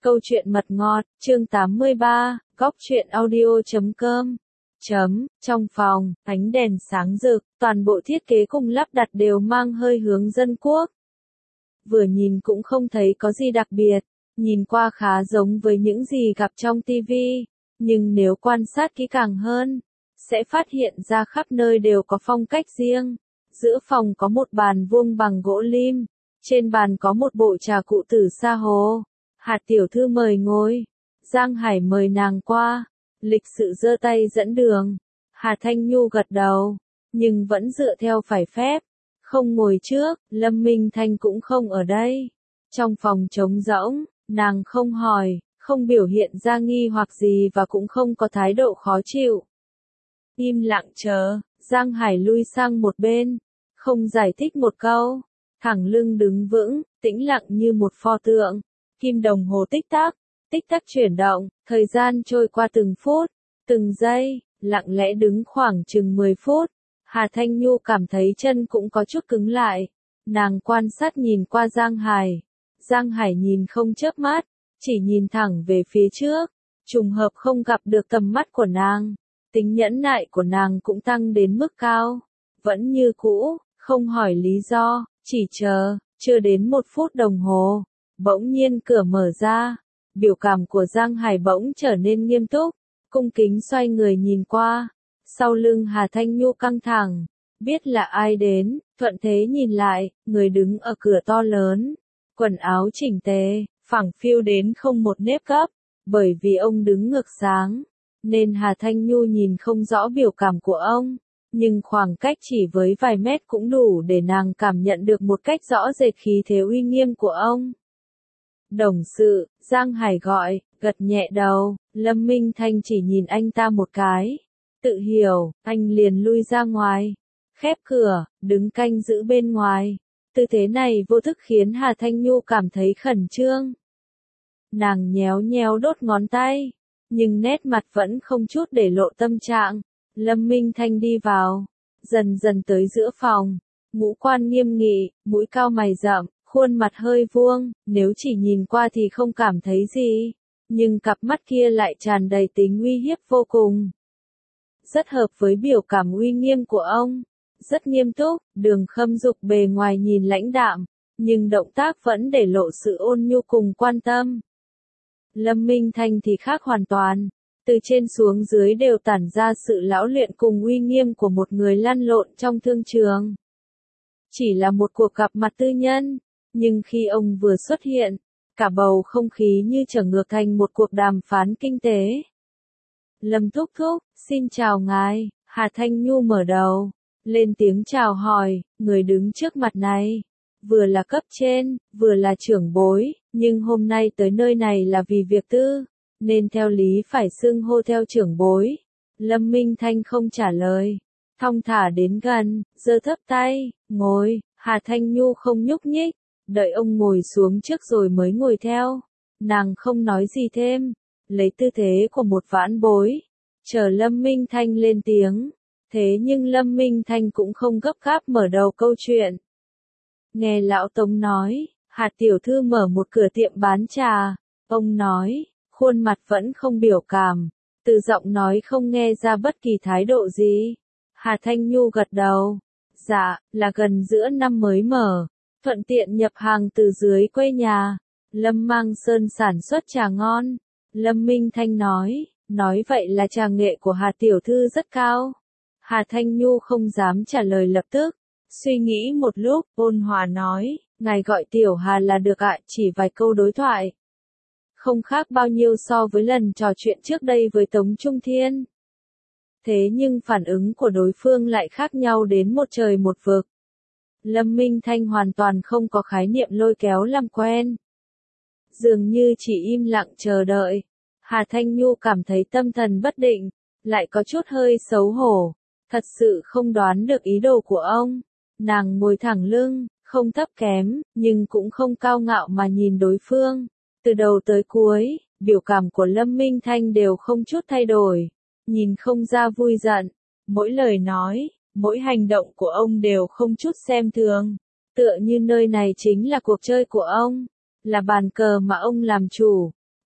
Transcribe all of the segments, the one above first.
Câu chuyện mật ngọt, chương 83, góc truyện audio.com. Trong phòng, ánh đèn sáng rực, toàn bộ thiết kế cùng lắp đặt đều mang hơi hướng dân quốc. Vừa nhìn cũng không thấy có gì đặc biệt, nhìn qua khá giống với những gì gặp trong TV, nhưng nếu quan sát kỹ càng hơn, sẽ phát hiện ra khắp nơi đều có phong cách riêng. Giữa phòng có một bàn vuông bằng gỗ lim, trên bàn có một bộ trà cụ từ xa hồ. Hạt tiểu thư mời ngồi, Giang Hải mời nàng qua, lịch sự giơ tay dẫn đường. Hà Thanh Nhu gật đầu, nhưng vẫn dựa theo phải phép, không ngồi trước. Lâm Minh Thanh cũng không ở đây. Trong phòng trống rỗng, nàng không hỏi, không biểu hiện ra nghi hoặc gì và cũng không có thái độ khó chịu. Im lặng chờ, Giang Hải lui sang một bên, không giải thích một câu, thẳng lưng đứng vững, tĩnh lặng như một pho tượng. Kim đồng hồ tích tắc chuyển động, thời gian trôi qua từng phút, từng giây, lặng lẽ đứng khoảng chừng 10 phút. Hà Thanh Nhu cảm thấy chân cũng có chút cứng lại. Nàng quan sát nhìn qua Giang Hải. Giang Hải nhìn không chớp mắt, chỉ nhìn thẳng về phía trước. Trùng hợp không gặp được tầm mắt của nàng. Tính nhẫn nại của nàng cũng tăng đến mức cao. Vẫn như cũ, không hỏi lý do, chỉ chờ, chưa đến 1 phút đồng hồ. Bỗng nhiên cửa mở ra, biểu cảm của Giang Hải bỗng trở nên nghiêm túc, cung kính xoay người nhìn qua. Sau lưng Hà Thanh Nhu căng thẳng, biết là ai đến, thuận thế nhìn lại, người đứng ở cửa to lớn, quần áo chỉnh tề, phẳng phiu đến không một nếp gấp, bởi vì ông đứng ngược sáng, nên Hà Thanh Nhu nhìn không rõ biểu cảm của ông, nhưng khoảng cách chỉ với vài mét cũng đủ để nàng cảm nhận được một cách rõ rệt khí thế uy nghiêm của ông. Đồng sự, Giang Hải gọi, gật nhẹ đầu. Lâm Minh Thanh chỉ nhìn anh ta một cái, tự hiểu, anh liền lui ra ngoài, khép cửa, đứng canh giữ bên ngoài. Tư thế này vô thức khiến Hà Thanh Nhu cảm thấy khẩn trương. Nàng nhéo nhéo đốt ngón tay, nhưng nét mặt vẫn không chút để lộ tâm trạng. Lâm Minh Thanh đi vào, dần dần tới giữa phòng, ngũ quan nghiêm nghị, mũi cao mày rậm, khuôn mặt hơi vuông, nếu chỉ nhìn qua thì không cảm thấy gì, nhưng cặp mắt kia lại tràn đầy tính uy hiếp vô cùng. Rất hợp với biểu cảm uy nghiêm của ông, rất nghiêm túc. Đường Khâm Dục bề ngoài nhìn lãnh đạm, nhưng động tác vẫn để lộ sự ôn nhu cùng quan tâm. Lâm Minh Thanh thì khác hoàn toàn, từ trên xuống dưới đều tản ra sự lão luyện cùng uy nghiêm của một người lăn lộn trong thương trường. Chỉ là một cuộc gặp mặt tư nhân, nhưng khi ông vừa xuất hiện, cả bầu không khí như trở ngược thành một cuộc đàm phán kinh tế. Lâm thúc thúc, xin chào ngài. Hà Thanh Nhu mở đầu, lên tiếng chào hỏi. Người đứng trước mặt này, vừa là cấp trên, vừa là trưởng bối, nhưng hôm nay tới nơi này là vì việc tư, nên theo lý phải xưng hô theo trưởng bối. Lâm Minh Thanh không trả lời, thong thả đến gần, giơ thấp tay, ngồi. Hà Thanh Nhu không nhúc nhích, đợi ông ngồi xuống trước rồi mới ngồi theo. Nàng không nói gì thêm, lấy tư thế của một vãn bối, chờ Lâm Minh Thanh lên tiếng. Thế nhưng Lâm Minh Thanh cũng không gấp gáp mở đầu câu chuyện. Nghe lão Tống nói, Hà tiểu thư mở một cửa tiệm bán trà. Ông nói, khuôn mặt vẫn không biểu cảm, từ giọng nói không nghe ra bất kỳ thái độ gì. Hà Thanh Nhu gật đầu. Dạ, là gần giữa năm mới mở, thuận tiện nhập hàng từ dưới quê nhà. Lâm Mang Sơn sản xuất trà ngon. Lâm Minh Thanh nói vậy là trà nghệ của Hà tiểu thư rất cao. Hà Thanh Nhu không dám trả lời lập tức, suy nghĩ một lúc, ôn hòa nói, ngài gọi tiểu Hà là được ạ. Chỉ vài câu đối thoại, không khác bao nhiêu so với lần trò chuyện trước đây với Tống Trung Thiên. Thế nhưng phản ứng của đối phương lại khác nhau đến một trời một vực. Lâm Minh Thanh hoàn toàn không có khái niệm lôi kéo làm quen, dường như chỉ im lặng chờ đợi. Hà Thanh Nhu cảm thấy tâm thần bất định, lại có chút hơi xấu hổ, thật sự không đoán được ý đồ của ông. Nàng ngồi thẳng lưng, không thấp kém, nhưng cũng không cao ngạo mà nhìn đối phương. Từ đầu tới cuối, biểu cảm của Lâm Minh Thanh đều không chút thay đổi, nhìn không ra vui giận. Mỗi lời nói, mỗi hành động của ông đều không chút xem thường, tựa như nơi này chính là cuộc chơi của ông, là bàn cờ mà ông làm chủ.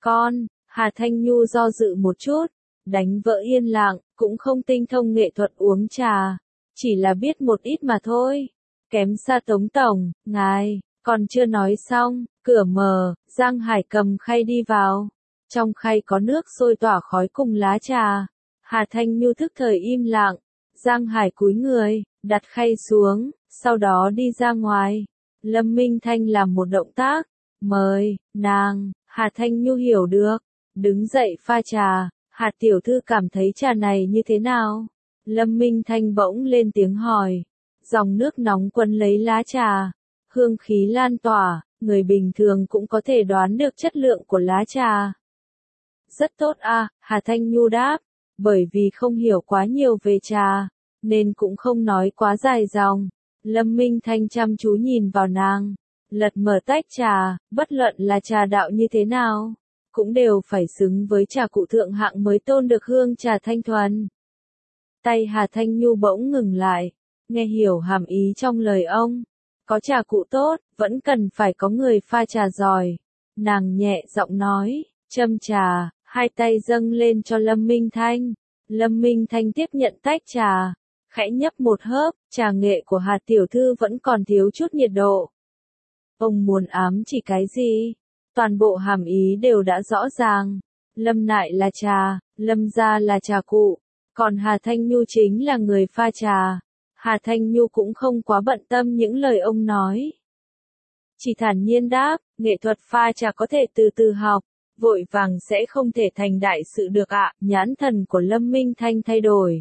Con, Hà Thanh Nhu do dự một chút, đánh vỡ yên lặng, cũng không tinh thông nghệ thuật uống trà, chỉ là biết một ít mà thôi. Kém xa Tống Tổng, ngài, còn chưa nói xong, cửa mở, Giang Hải cầm khay đi vào. Trong khay có nước sôi tỏa khói cùng lá trà. Hà Thanh Nhu thức thời im lặng. Giang Hải cúi người, đặt khay xuống, sau đó đi ra ngoài. Lâm Minh Thanh làm một động tác, mời, nàng, Hà Thanh Nhu hiểu được, đứng dậy pha trà. Hà tiểu thư cảm thấy trà này như thế nào? Lâm Minh Thanh bỗng lên tiếng hỏi. Dòng nước nóng quấn lấy lá trà, hương khí lan tỏa, người bình thường cũng có thể đoán được chất lượng của lá trà. Rất tốt à, Hà Thanh Nhu đáp, bởi vì không hiểu quá nhiều về trà, nên cũng không nói quá dài dòng. Lâm Minh Thanh chăm chú nhìn vào nàng, lật mở tách trà, bất luận là trà đạo như thế nào, cũng đều phải xứng với trà cụ thượng hạng mới tôn được hương trà thanh thuần. Tay Hà Thanh Nhu bỗng ngừng lại, nghe hiểu hàm ý trong lời ông. Có trà cụ tốt, vẫn cần phải có người pha trà giỏi. Nàng nhẹ giọng nói, châm trà, hai tay dâng lên cho Lâm Minh Thanh. Lâm Minh Thanh tiếp nhận tách trà, khẽ nhấp một hớp, trà nghệ của Hà tiểu thư vẫn còn thiếu chút nhiệt độ. Ông muốn ám chỉ cái gì? Toàn bộ hàm ý đều đã rõ ràng. Lâm Nại là trà, Lâm gia là trà cụ, còn Hà Thanh Nhu chính là người pha trà. Hà Thanh Nhu cũng không quá bận tâm những lời ông nói. Chỉ thản nhiên đáp, nghệ thuật pha trà có thể từ từ học, vội vàng sẽ không thể thành đại sự được ạ. Nhãn thần của Lâm Minh Thanh thay đổi.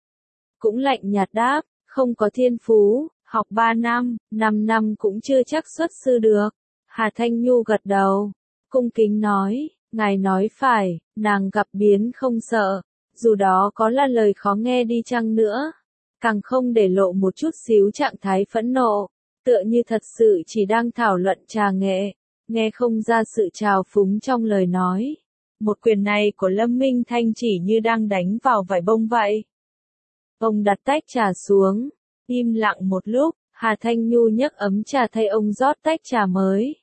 Cũng lạnh nhạt đáp, không có thiên phú, học 3 năm, 5 năm cũng chưa chắc xuất sư được. Hà Thanh Nhu gật đầu, cung kính nói, ngài nói phải, nàng gặp biến không sợ, dù đó có là lời khó nghe đi chăng nữa. Càng không để lộ một chút xíu trạng thái phẫn nộ, tựa như thật sự chỉ đang thảo luận trà nghệ, nghe không ra sự trào phúng trong lời nói. Một quyền này của Lâm Minh Thanh chỉ như đang đánh vào vải bông vậy. Ông đặt tách trà xuống, im lặng một lúc, Hà Thanh Nhu nhấc ấm trà thay ông rót tách trà mới.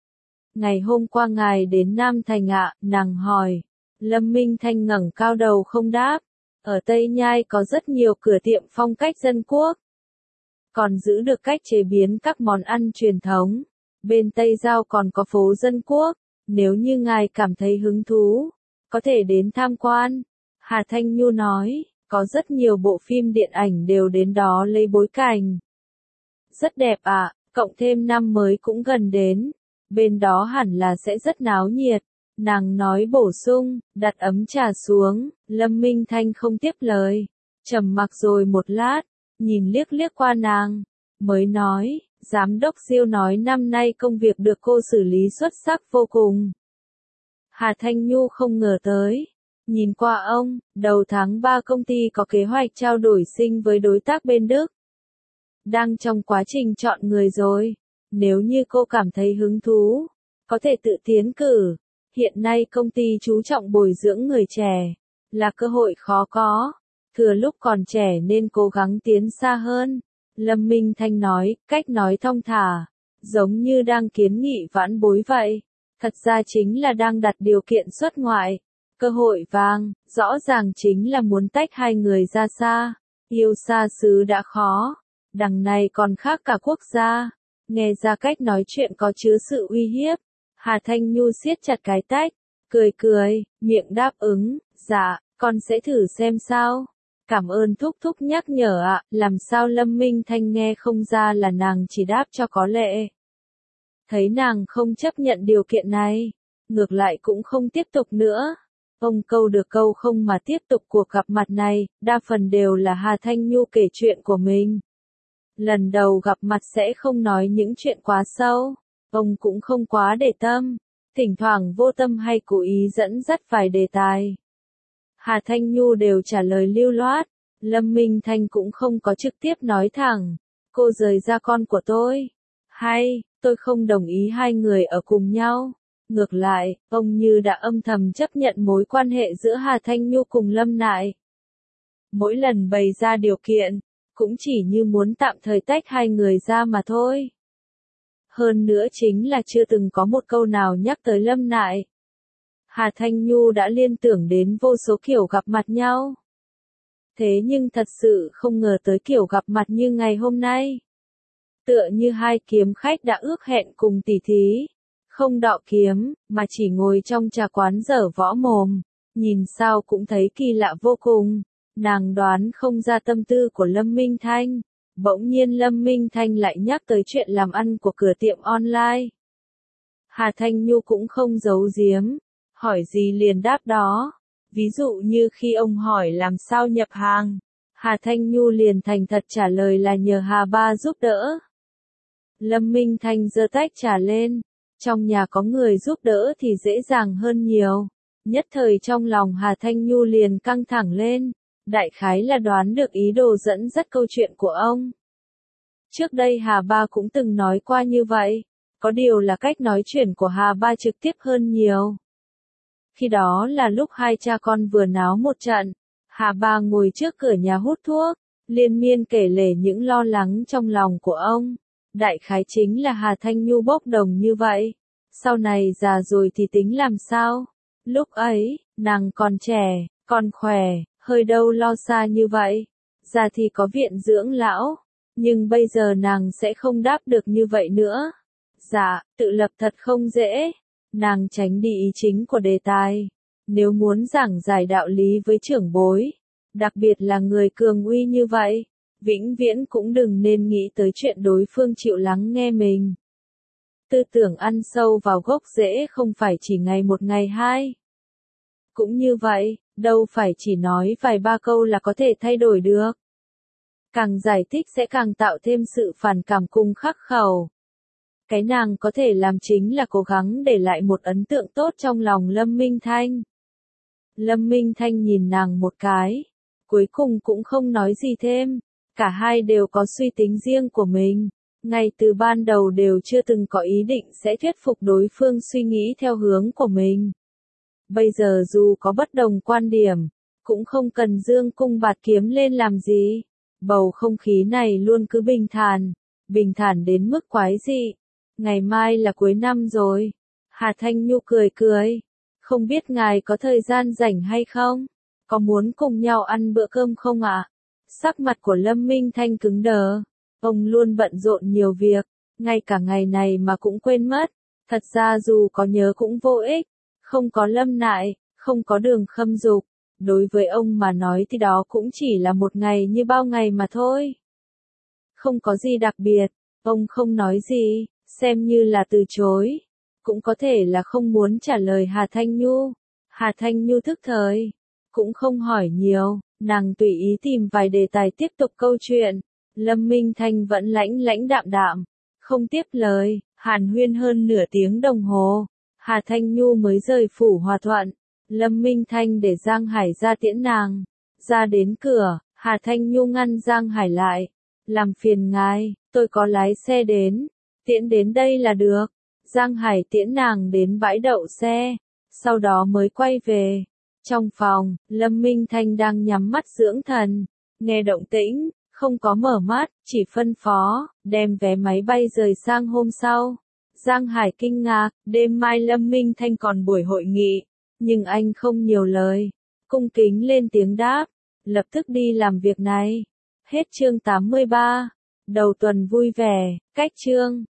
Ngày hôm qua ngài đến Nam Thành ạ, nàng hỏi. Lâm Minh Thanh ngẩng cao đầu không đáp. Ở Tây Nhai có rất nhiều cửa tiệm phong cách dân quốc, còn giữ được cách chế biến các món ăn truyền thống. Bên Tây Giao còn có phố dân quốc, nếu như ngài cảm thấy hứng thú, có thể đến tham quan. Hà Thanh Nhu nói, có rất nhiều bộ phim điện ảnh đều đến đó lấy bối cảnh. Rất đẹp ạ, cộng thêm năm mới cũng gần đến, bên đó hẳn là sẽ rất náo nhiệt. Nàng nói bổ sung, đặt ấm trà xuống, Lâm Minh Thanh không tiếp lời, trầm mặc rồi một lát, nhìn liếc liếc qua nàng, mới nói, giám đốc Diêu nói năm nay công việc được cô xử lý xuất sắc vô cùng. Hà Thanh Nhu không ngờ tới, nhìn qua ông, đầu tháng 3 công ty có kế hoạch trao đổi sinh với đối tác bên Đức. Đang trong quá trình chọn người rồi, nếu như cô cảm thấy hứng thú, có thể tự tiến cử. Hiện nay công ty chú trọng bồi dưỡng người trẻ, là cơ hội khó có, thừa lúc còn trẻ nên cố gắng tiến xa hơn. Lâm Minh Thanh nói, cách nói thong thả, giống như đang kiến nghị vãn bối vậy, thật ra chính là đang đặt điều kiện xuất ngoại. Cơ hội vàng, rõ ràng chính là muốn tách hai người ra xa, yêu xa xứ đã khó, đằng này còn khác cả quốc gia, nghe ra cách nói chuyện có chứa sự uy hiếp. Hà Thanh Nhu siết chặt cái tách, cười cười, miệng đáp ứng, dạ, con sẽ thử xem sao. Cảm ơn thúc thúc nhắc nhở ạ, làm sao Lâm Minh Thanh nghe không ra là nàng chỉ đáp cho có lệ. Thấy nàng không chấp nhận điều kiện này, ngược lại cũng không tiếp tục nữa. Ông câu được câu không mà tiếp tục cuộc gặp mặt này, đa phần đều là Hà Thanh Nhu kể chuyện của mình. Lần đầu gặp mặt sẽ không nói những chuyện quá sâu. Ông cũng không quá để tâm, thỉnh thoảng vô tâm hay cố ý dẫn dắt vài đề tài. Hà Thanh Nhu đều trả lời lưu loát, Lâm Minh Thanh cũng không có trực tiếp nói thẳng, cô rời ra con của tôi. Hay, tôi không đồng ý hai người ở cùng nhau. Ngược lại, ông như đã âm thầm chấp nhận mối quan hệ giữa Hà Thanh Nhu cùng Lâm Nại. Mỗi lần bày ra điều kiện, cũng chỉ như muốn tạm thời tách hai người ra mà thôi. Hơn nữa chính là chưa từng có một câu nào nhắc tới Lâm Nại. Hà Thanh Nhu đã liên tưởng đến vô số kiểu gặp mặt nhau. Thế nhưng thật sự không ngờ tới kiểu gặp mặt như ngày hôm nay. Tựa như hai kiếm khách đã ước hẹn cùng tỉ thí. Không đọ kiếm, mà chỉ ngồi trong trà quán dở võ mồm. Nhìn sao cũng thấy kỳ lạ vô cùng. Nàng đoán không ra tâm tư của Lâm Minh Thanh. Bỗng nhiên Lâm Minh Thanh lại nhắc tới chuyện làm ăn của cửa tiệm online. Hà Thanh Nhu cũng không giấu giếm. Hỏi gì liền đáp đó. Ví dụ như khi ông hỏi làm sao nhập hàng. Hà Thanh Nhu liền thành thật trả lời là nhờ Hà Ba giúp đỡ. Lâm Minh Thanh giơ tách trà lên. Trong nhà có người giúp đỡ thì dễ dàng hơn nhiều. Nhất thời trong lòng Hà Thanh Nhu liền căng thẳng lên. Đại khái là đoán được ý đồ dẫn dắt câu chuyện của ông. Trước đây Hà Ba cũng từng nói qua như vậy. Có điều là cách nói chuyện của Hà Ba trực tiếp hơn nhiều. Khi đó là lúc hai cha con vừa náo một trận. Hà Ba ngồi trước cửa nhà hút thuốc. Liên miên kể lể những lo lắng trong lòng của ông. Đại khái chính là Hà Thanh Nhu bốc đồng như vậy. Sau này già rồi thì tính làm sao? Lúc ấy, nàng còn trẻ, còn khỏe, hơi đâu lo xa như vậy. Già thì có viện dưỡng lão. Nhưng bây giờ nàng sẽ không đáp được như vậy nữa. Dạ, tự lập thật không dễ. Nàng tránh đi ý chính của đề tài. Nếu muốn giảng giải đạo lý với trưởng bối, đặc biệt là người cường uy như vậy, vĩnh viễn cũng đừng nên nghĩ tới chuyện đối phương chịu lắng nghe mình. Tư tưởng ăn sâu vào gốc rễ không phải chỉ ngày một ngày hai. Cũng như vậy, đâu phải chỉ nói vài ba câu là có thể thay đổi được. Càng giải thích sẽ càng tạo thêm sự phản cảm cùng khắc khẩu. Cái nàng có thể làm chính là cố gắng để lại một ấn tượng tốt trong lòng Lâm Minh Thanh. Lâm Minh Thanh nhìn nàng một cái. Cuối cùng cũng không nói gì thêm. Cả hai đều có suy tính riêng của mình. Ngay từ ban đầu đều chưa từng có ý định sẽ thuyết phục đối phương suy nghĩ theo hướng của mình. Bây giờ dù có bất đồng quan điểm, cũng không cần dương cung bạt kiếm lên làm gì. Bầu không khí này luôn cứ bình thản đến mức quái dị. Ngày mai là cuối năm rồi. Hà Thanh Nhu cười cười. Không biết ngài có thời gian rảnh hay không? Có muốn cùng nhau ăn bữa cơm không ạ? Sắc mặt của Lâm Minh Thanh cứng đờ. Ông luôn bận rộn nhiều việc. Ngay cả ngày này mà cũng quên mất. Thật ra dù có nhớ cũng vô ích. Không có Lâm Nại, không có Đường Khâm Dục. Đối với ông mà nói thì đó cũng chỉ là một ngày như bao ngày mà thôi. Không có gì đặc biệt. Ông không nói gì. Xem như là từ chối. Cũng có thể là không muốn trả lời Hà Thanh Nhu. Hà Thanh Nhu thức thời. Cũng không hỏi nhiều. Nàng tùy ý tìm vài đề tài tiếp tục câu chuyện. Lâm Minh Thanh vẫn lãnh đạm đạm. Không tiếp lời. Hàn huyên hơn nửa tiếng đồng hồ. Hà Thanh Nhu mới rời phủ Hòa Thuận. Lâm Minh Thanh để Giang Hải ra tiễn nàng. Ra đến cửa, Hà Thanh Nhu ngăn Giang Hải lại. Làm phiền ngài, tôi có lái xe đến. Tiễn đến đây là được. Giang Hải tiễn nàng đến bãi đậu xe. Sau đó mới quay về. Trong phòng, Lâm Minh Thanh đang nhắm mắt dưỡng thần. Nghe động tĩnh, không có mở mắt, chỉ phân phó, đem vé máy bay rời sang hôm sau. Giang Hải kinh ngạc, đêm mai Lâm Minh Thanh còn buổi hội nghị. Nhưng anh không nhiều lời. Cung kính lên tiếng đáp. Lập tức đi làm việc này. Hết chương 83. Đầu tuần vui vẻ, cách chương.